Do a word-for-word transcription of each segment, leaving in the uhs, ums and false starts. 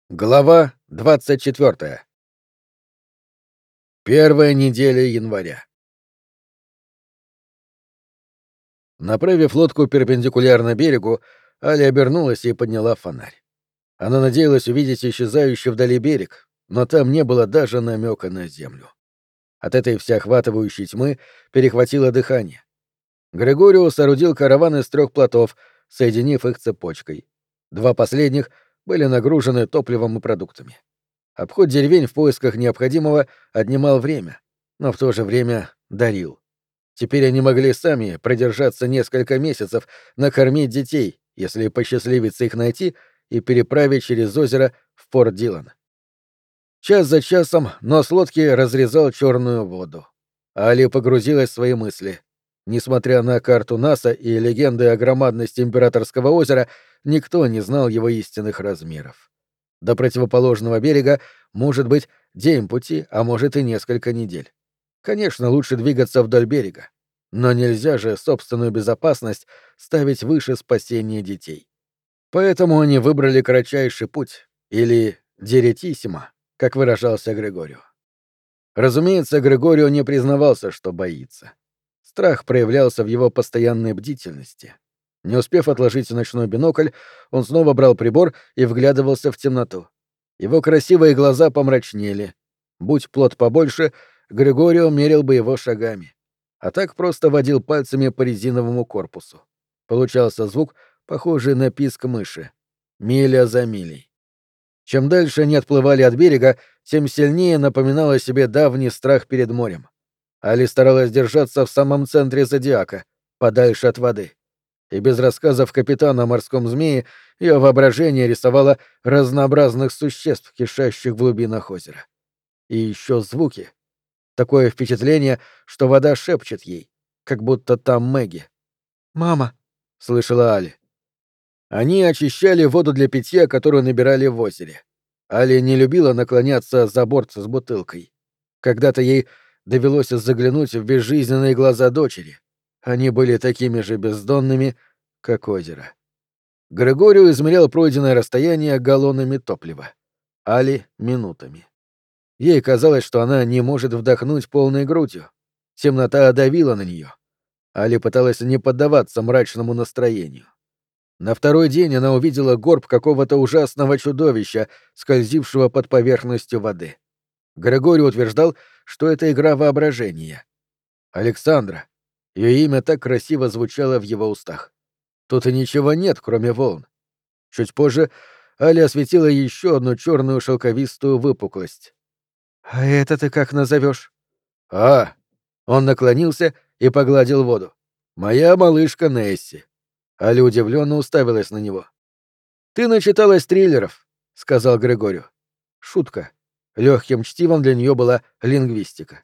Глава двадцать четвёртая. Первая неделя января. Направив лодку перпендикулярно берегу, Аля обернулась и подняла фонарь. Она надеялась увидеть исчезающий вдали берег, но там не было даже намека на землю. От этой всеохватывающей тьмы перехватило дыхание. Григорио соорудил караван из трех плотов, соединив их цепочкой. Два последних были нагружены топливом и продуктами. Обход деревень в поисках необходимого отнимал время, но в то же время дарил. Теперь они могли сами продержаться несколько месяцев, накормить детей, если посчастливится их найти, и переправить через озеро в порт Дилан. Час за часом нос лодки разрезал черную воду. Али погрузилась в свои мысли. Несмотря на карту НАСА и легенды о громадности Императорского озера, никто не знал его истинных размеров. До противоположного берега может быть день пути, а может и несколько недель. Конечно, лучше двигаться вдоль берега, но нельзя же собственную безопасность ставить выше спасения детей. Поэтому они выбрали кратчайший путь, или «диретиссимо», как выражался Григорио. Разумеется, Григорио не признавался, что боится. Страх проявлялся в его постоянной бдительности. Не успев отложить ночной бинокль, он снова брал прибор и вглядывался в темноту. Его красивые глаза помрачнели. Будь плот побольше, Григорио мерил бы его шагами. А так просто водил пальцами по резиновому корпусу. Получался звук, похожий на писк мыши. Миля за милей. Чем дальше они отплывали от берега, тем сильнее напоминал о себе давний страх перед морем. Али старалась держаться в самом центре зодиака, подальше от воды. И без рассказов капитана о морском змее ее воображение рисовало разнообразных существ, кишащих в глубинах озера. И еще звуки. Такое впечатление, что вода шепчет ей, как будто там Мэгги. «Мама!» — слышала Али. Они очищали воду для питья, которую набирали в озере. Али не любила наклоняться за борт с бутылкой. Когда-то ей довелось заглянуть в безжизненные глаза дочери. Они были такими же бездонными, как озеро. Григорио измерял пройденное расстояние галлонами топлива. Али — минутами. Ей казалось, что она не может вдохнуть полной грудью. Темнота давила на нее. Али пыталась не поддаваться мрачному настроению. На второй день она увидела горб какого-то ужасного чудовища, скользившего под поверхностью воды. Григорио утверждал, что это игра воображения. Александра. Ее имя так красиво звучало в его устах. Тут и ничего нет, кроме волн. Чуть позже Али осветила еще одну черную шелковистую выпуклость. «А это ты как назовешь?» «А!» Он наклонился и погладил воду. «Моя малышка Несси». Али удивленно уставилась на него. «Ты начиталась триллеров», — сказал Григорио. Шутка. Легким чтивом для нее была лингвистика.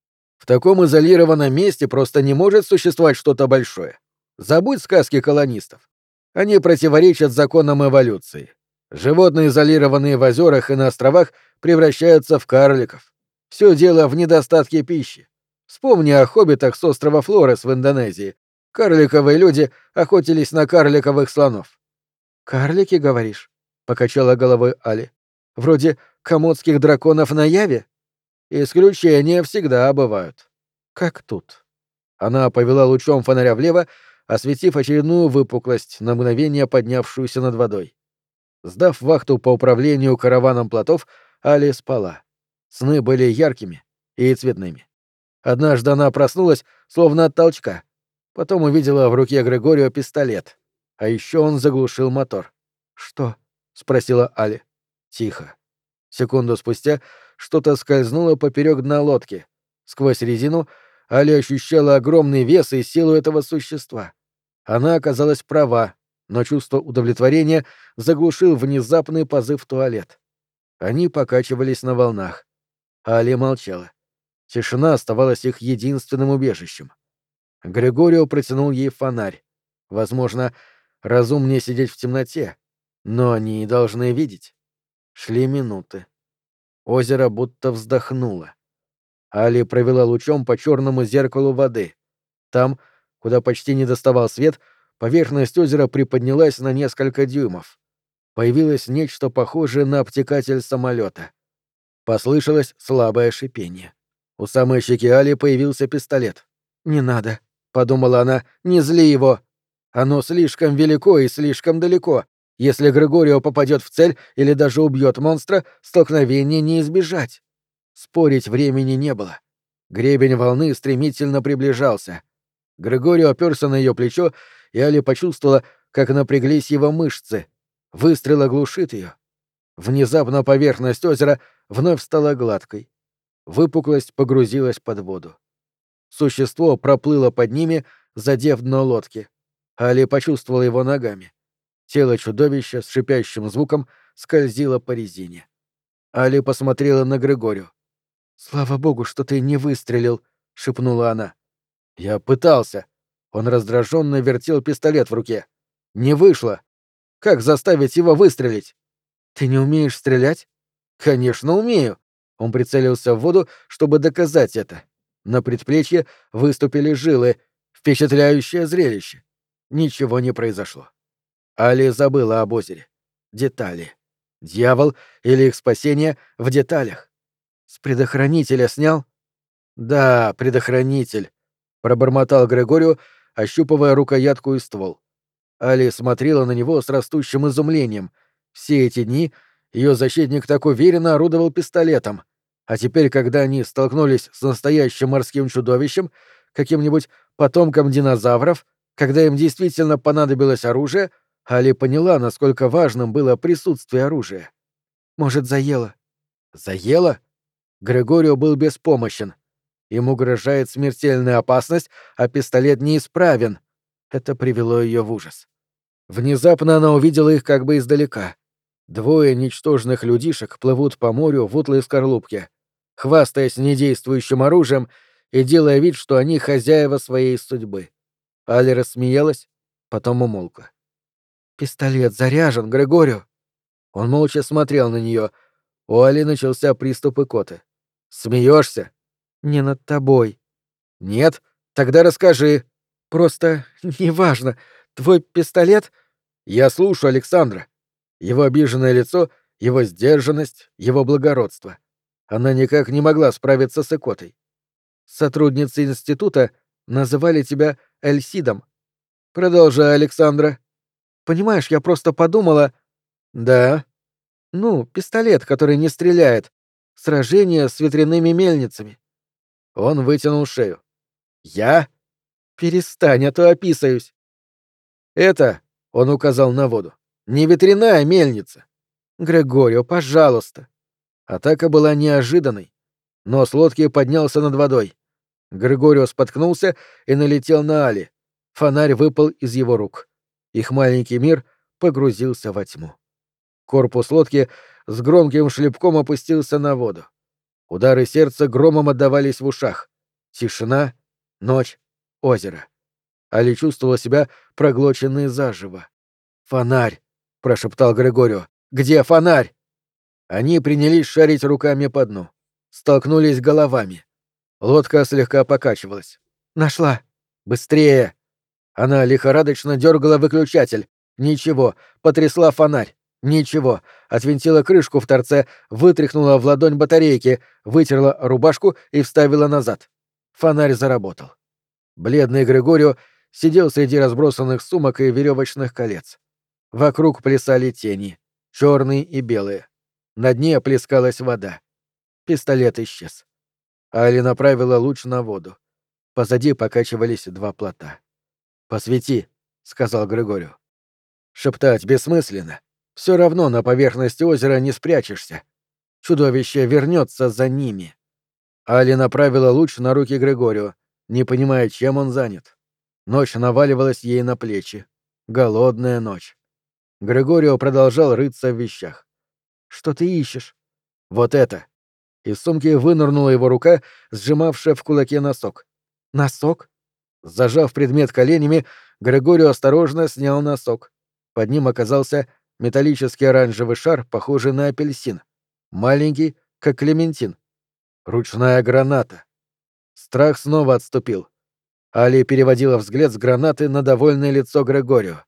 В таком изолированном месте просто не может существовать что-то большое. Забудь сказки колонистов. Они противоречат законам эволюции. Животные, изолированные в озерах и на островах, превращаются в карликов. Все дело в недостатке пищи. Вспомни о хоббитах с острова Флорес в Индонезии. Карликовые люди охотились на карликовых слонов. «Карлики, говоришь?» — покачала головой Али. «Вроде комодских драконов на Яве?» «Исключения всегда бывают». «Как тут?» Она повела лучом фонаря влево, осветив очередную выпуклость, на мгновение поднявшуюся над водой. Сдав вахту по управлению караваном плотов, Али спала. Сны были яркими и цветными. Однажды она проснулась, словно от толчка. Потом увидела в руке Григорио пистолет. А еще он заглушил мотор. «Что?» — спросила Али. Тихо. Секунду спустя что-то скользнуло поперек дна лодки. Сквозь резину Али ощущала огромный вес и силу этого существа. Она оказалась права, но чувство удовлетворения заглушил внезапный позыв в туалет. Они покачивались на волнах. Али молчала. Тишина оставалась их единственным убежищем. Григорио протянул ей фонарь. Возможно, разумнее сидеть в темноте, но они и должны видеть. Шли минуты. Озеро будто вздохнуло. Али провела лучом по черному зеркалу воды. Там, куда почти не доставал свет, поверхность озера приподнялась на несколько дюймов. появилось нечто похожее на обтекатель самолета. Послышалось слабое шипение. У самой щеки Али появился пистолет. «Не надо», — подумала она, — «не зли его. Оно слишком велико и слишком далеко. Если Грегорио попадет в цель или даже убьет монстра, столкновения не избежать». Спорить времени не было. Гребень волны стремительно приближался. Грегорио оперся на ее плечо, и Али почувствовала, как напряглись его мышцы. Выстрел оглушит ее. Внезапно поверхность озера вновь стала гладкой. Выпуклость погрузилась под воду. Существо проплыло под ними, задев дно лодки. Али почувствовала его ногами. Тело чудовища с шипящим звуком скользило по резине. Али посмотрела на Грегорио. «Слава богу, что ты не выстрелил», — шепнула она. «Я пытался». Он раздраженно вертел пистолет в руке. «Не вышло. Как заставить его выстрелить?» «Ты не умеешь стрелять?» «Конечно, умею». Он прицелился в воду, чтобы доказать это. На предплечье выступили жилы. Впечатляющее зрелище. Ничего не произошло. Али забыла об озере. Детали. Дьявол или их спасение в деталях. «С предохранителя снял?» «Да, предохранитель», — пробормотал Грегорио, ощупывая рукоятку и ствол. Али смотрела на него с растущим изумлением. Все эти дни ее защитник так уверенно орудовал пистолетом, а теперь, когда они столкнулись с настоящим морским чудовищем, каким-нибудь потомком динозавров, когда им действительно понадобилось оружие, Али поняла, насколько важным было присутствие оружия. «Может, заело?» «Заело?» Грегорио был беспомощен. Им угрожает смертельная опасность, а пистолет неисправен. Это привело ее в ужас. Внезапно она увидела их как бы издалека. Двое ничтожных людишек плывут по морю в утлой скорлупке, хвастаясь недействующим оружием и делая вид, что они хозяева своей судьбы. Али рассмеялась, потом умолкла. «Пистолет заряжен, Грегорио!» Он молча смотрел на нее. У Али начался приступ икоты. «Смеешься?» «Не над тобой». «Нет? Тогда расскажи». «Просто неважно. Твой пистолет...» «Я слушаю Александра». Его обиженное лицо, его сдержанность, его благородство. Она никак не могла справиться с икотой. «Сотрудницы института называли тебя Эльсидом». «Продолжай, Александра». «Понимаешь, я просто подумала...» «Да». «Ну, пистолет, который не стреляет. Сражение с ветряными мельницами». Он вытянул шею. «Я? Перестань, а то описаюсь». «Это...» — он указал на воду. «Не ветряная мельница». «Грегорио, пожалуйста». Атака была неожиданной. Нос лодки поднялся над водой. Грегорио споткнулся и налетел на Али. Фонарь выпал из его рук. Их маленький мир погрузился во тьму. Корпус лодки с громким шлепком опустился на воду. Удары сердца громом отдавались в ушах. Тишина, ночь, озеро. Али чувствовала себя проглоченной заживо. «Фонарь!» — прошептал Грегорио. «Где фонарь?» Они принялись шарить руками по дну. Столкнулись головами. Лодка слегка покачивалась. «Нашла! Быстрее!» Она лихорадочно дергала выключатель. Ничего. Потрясла фонарь. Ничего. Отвинтила крышку в торце, вытряхнула в ладонь батарейки, вытерла рубашку и вставила назад. Фонарь заработал. Бледный Грегорио сидел среди разбросанных сумок и веревочных колец. Вокруг плясали тени, черные и белые. На дне плескалась вода. Пистолет исчез. Али направила луч на воду. Позади покачивались два плота. «Посвети», — сказал Грегорио. Шептать бессмысленно. Все равно на поверхности озера не спрячешься. Чудовище вернется за ними. Али направила луч на руки Грегорио, не понимая, чем он занят. Ночь наваливалась ей на плечи. Голодная ночь. Грегорио продолжал рыться в вещах. «Что ты ищешь?» «Вот это». Из сумки вынырнула его рука, сжимавшая в кулаке носок. «Носок?» Зажав предмет коленями, Грегорио осторожно снял носок. Под ним оказался металлический оранжевый шар, похожий на апельсин. Маленький, как клементин. Ручная граната. Страх снова отступил. Али переводила взгляд с гранаты на довольное лицо Грегорио.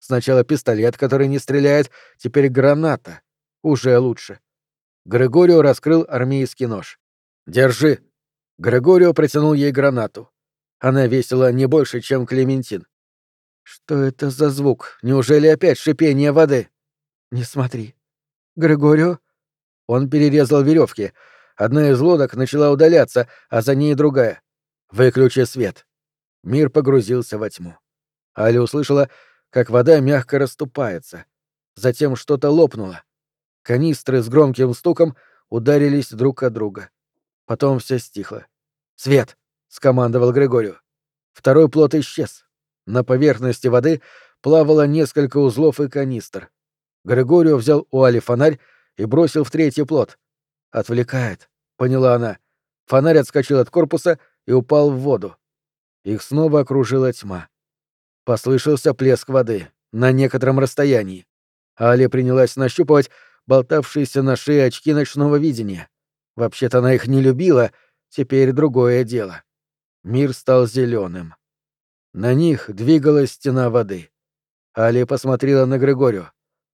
Сначала пистолет, который не стреляет, теперь граната. Уже лучше. Грегорио раскрыл армейский нож. «Держи!» Грегорио протянул ей гранату. Она весила не больше, чем клементин. «Что это за звук? Неужели опять шипение воды?» «Не смотри». «Грегорио?» Он перерезал веревки. Одна из лодок начала удаляться, а за ней другая. «Выключи свет». Мир погрузился во тьму. Али услышала, как вода мягко расступается. Затем что-то лопнуло. Канистры с громким стуком ударились друг от друга. Потом все стихло. «Свет!» — скомандовал Грегорио. Второй плот исчез. На поверхности воды плавало несколько узлов и канистр. Грегорио взял у Али фонарь и бросил в третий плот. «Отвлекает», — поняла она. Фонарь отскочил от корпуса и упал в воду. Их снова окружила тьма. Послышался плеск воды на некотором расстоянии. Али принялась нащупывать болтавшиеся на шее очки ночного видения. Вообще-то она их не любила, теперь другое дело. Мир стал зеленым. На них двигалась стена воды. Али посмотрела на Грегорио.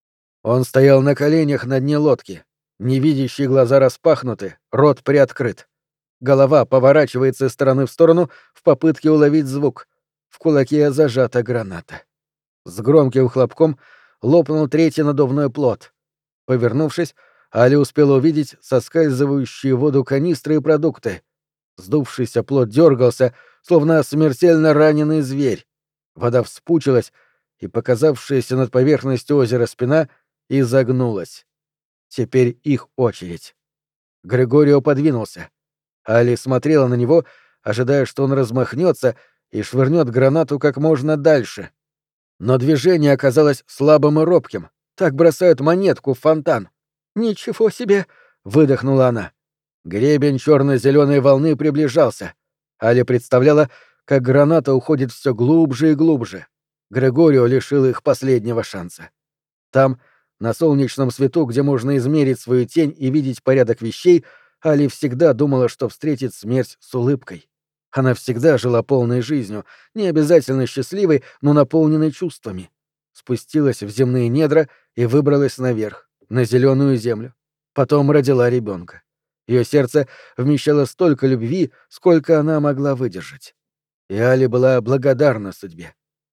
Он стоял на коленях на дне лодки. Невидящие глаза распахнуты, рот приоткрыт. Голова поворачивается из стороны в сторону в попытке уловить звук. В кулаке зажата граната. С громким хлопком лопнул третий надувной плот. Повернувшись, Али успела увидеть соскальзывающие в воду канистры и продукты. Сдувшийся плот дергался, словно смертельно раненый зверь. Вода вспучилась, и показавшаяся над поверхностью озера спина изогнулась. Теперь их очередь. Грегорио подвинулся. Али смотрела на него, ожидая, что он размахнется и швырнет гранату как можно дальше. Но движение оказалось слабым и робким. Так бросают монетку в фонтан. «Ничего себе!» — выдохнула она. Гребень черно-зеленой волны приближался. Али представляла, как граната уходит все глубже и глубже. Грегорио лишил их последнего шанса. Там, на солнечном свету, где можно измерить свою тень и видеть порядок вещей, Али всегда думала, что встретит смерть с улыбкой. Она всегда жила полной жизнью, не обязательно счастливой, но наполненной чувствами. Спустилась в земные недра и выбралась наверх, на зеленую землю. Потом родила ребенка. Ее сердце вмещало столько любви, сколько она могла выдержать. И Али была благодарна судьбе.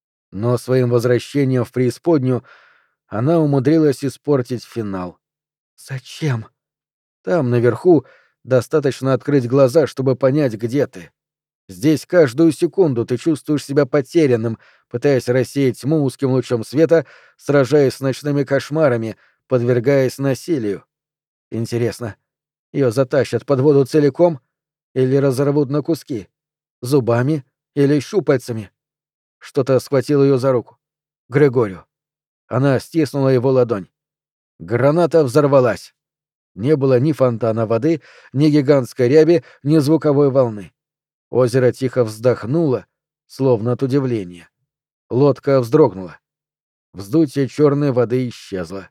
Но своим возвращением в преисподнюю она умудрилась испортить финал. «Зачем?» Там, наверху, достаточно открыть глаза, чтобы понять, где ты. Здесь каждую секунду ты чувствуешь себя потерянным, пытаясь рассеять тьму узким лучом света, сражаясь с ночными кошмарами, подвергаясь насилию. Интересно, ее затащат под воду целиком или разорвут на куски? Зубами или щупальцами? Что-то схватило ее за руку. Грегорио. Она стиснула его ладонь. Граната взорвалась. Не было ни фонтана воды, ни гигантской ряби, ни звуковой волны. Озеро тихо вздохнуло, словно от удивления. Лодка вздрогнула. Вздутие черной воды исчезло.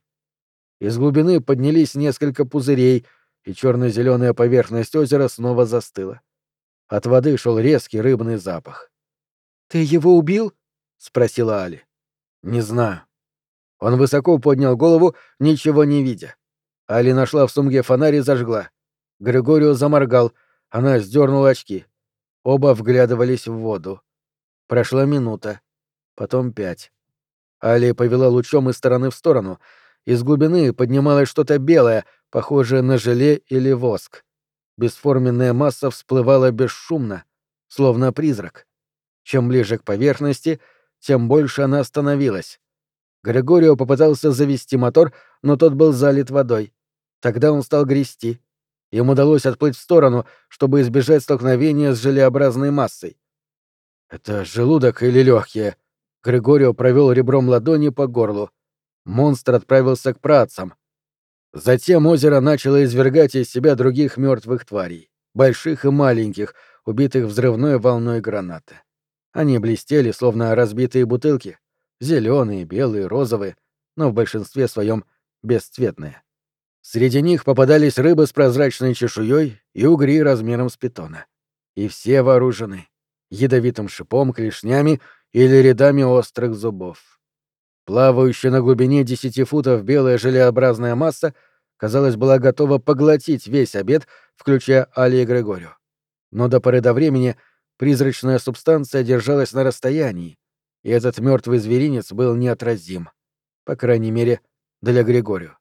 Из глубины поднялись несколько пузырей, и черно-зеленая поверхность озера снова застыла. От воды шел резкий рыбный запах. «Ты его убил?» — спросила Али. «Не знаю». Он высоко поднял голову, ничего не видя. Али нашла в сумке фонарь и зажгла. Григорио заморгал, она сдернула очки. Оба вглядывались в воду. Прошла минута, потом пять. Али повела лучом из стороны в сторону. Из глубины поднималось что-то белое, похожее на желе или воск. Бесформенная масса всплывала бесшумно, словно призрак. Чем ближе к поверхности, тем больше она становилась. Григорио попытался завести мотор, но тот был залит водой. Тогда он стал грести. Им удалось отплыть в сторону, чтобы избежать столкновения с желеобразной массой. «Это желудок или легкие?» Григорио провел ребром ладони по горлу. Монстр отправился к працам. Затем озеро начало извергать из себя других мертвых тварей, больших и маленьких, убитых взрывной волной гранаты. Они блестели, словно разбитые бутылки, зеленые, белые, розовые, но в большинстве своем бесцветные. Среди них попадались рыбы с прозрачной чешуей и угри размером с питона. И все вооружены ядовитым шипом, клешнями или рядами острых зубов. Плавающая на глубине десяти футов белая желеобразная масса, казалось, была готова поглотить весь обед, включая Али и Грегорио. Но до поры до времени призрачная субстанция держалась на расстоянии, и этот мертвый зверинец был неотразим. По крайней мере, для Грегорио.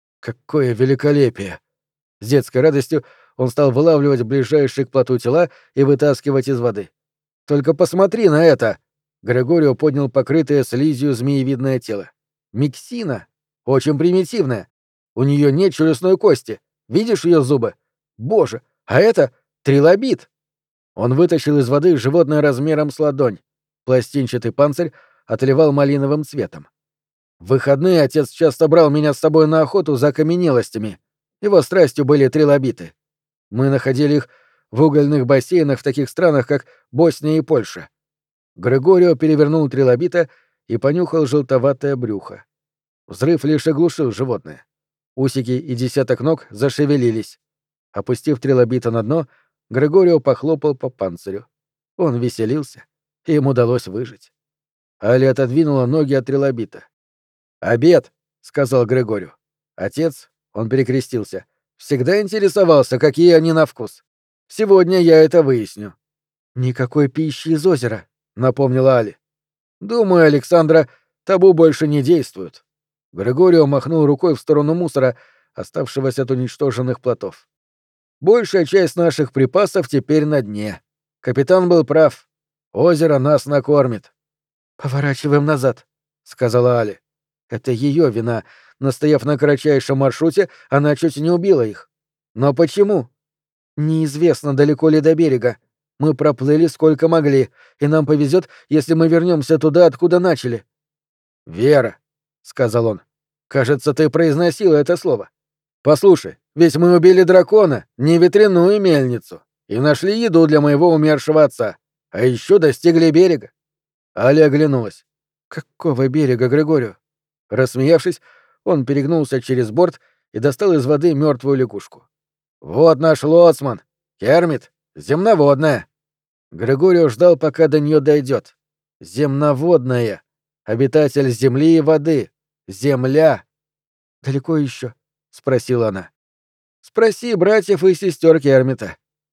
Какое великолепие! С детской радостью он стал вылавливать ближайшие к плоту тела и вытаскивать из воды. «Только посмотри на это!» Грегорио поднял покрытое слизью змеевидное тело. «Миксина! Очень примитивная. У нее нет челюстной кости. Видишь ее зубы? Боже, а это трилобит!» Он вытащил из воды животное размером с ладонь. Пластинчатый панцирь отливал малиновым цветом. В выходные отец часто брал меня с собой на охоту за окаменелостями. Его страстью были трилобиты. Мы находили их в угольных бассейнах в таких странах, как Босния и Польша. Грегорио перевернул трилобита и понюхал желтоватое брюхо. Взрыв лишь оглушил животное. Усики и десяток ног зашевелились. Опустив трилобита на дно, Грегорио похлопал по панцирю. Он веселился, и им удалось выжить. Али отодвинула ноги от трилобита. «Обед», — сказал Грегорио. Отец, он перекрестился, всегда интересовался, какие они на вкус. Сегодня я это выясню. «Никакой пищи из озера», — напомнила Али. «Думаю, Александра, табу больше не действуют». Грегорио махнул рукой в сторону мусора, оставшегося от уничтоженных плотов. «Большая часть наших припасов теперь на дне. Капитан был прав. Озеро нас накормит». «Поворачиваем назад», — сказала Али. Это ее вина. Настояв на кратчайшем маршруте, она чуть не убила их. Но почему? Неизвестно, далеко ли до берега. Мы проплыли сколько могли, и нам повезет, если мы вернемся туда, откуда начали. «Вера», — сказал он, — «кажется, ты произносила это слово. Послушай, ведь мы убили дракона, не ветряную мельницу, и нашли еду для моего умершего отца, а еще достигли берега». Аля оглянулась. «Какого берега, Грегорио?» Рассмеявшись, он перегнулся через борт и достал из воды мертвую лягушку. «Вот наш лоцман! Кермит! Земноводная!» Грегорио ждал, пока до нее дойдет. Земноводная! Обитатель земли и воды! Земля! «Далеко еще?» — спросила она. «Спроси братьев и сестер Кермита».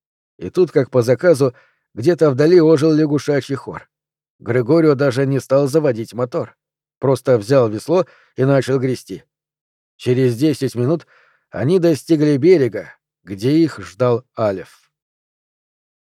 И тут, как по заказу, где-то вдали ожил лягушачий хор. Грегорио даже не стал заводить мотор. Просто взял весло и начал грести. Через десять минут они достигли берега, где их ждал Алеф.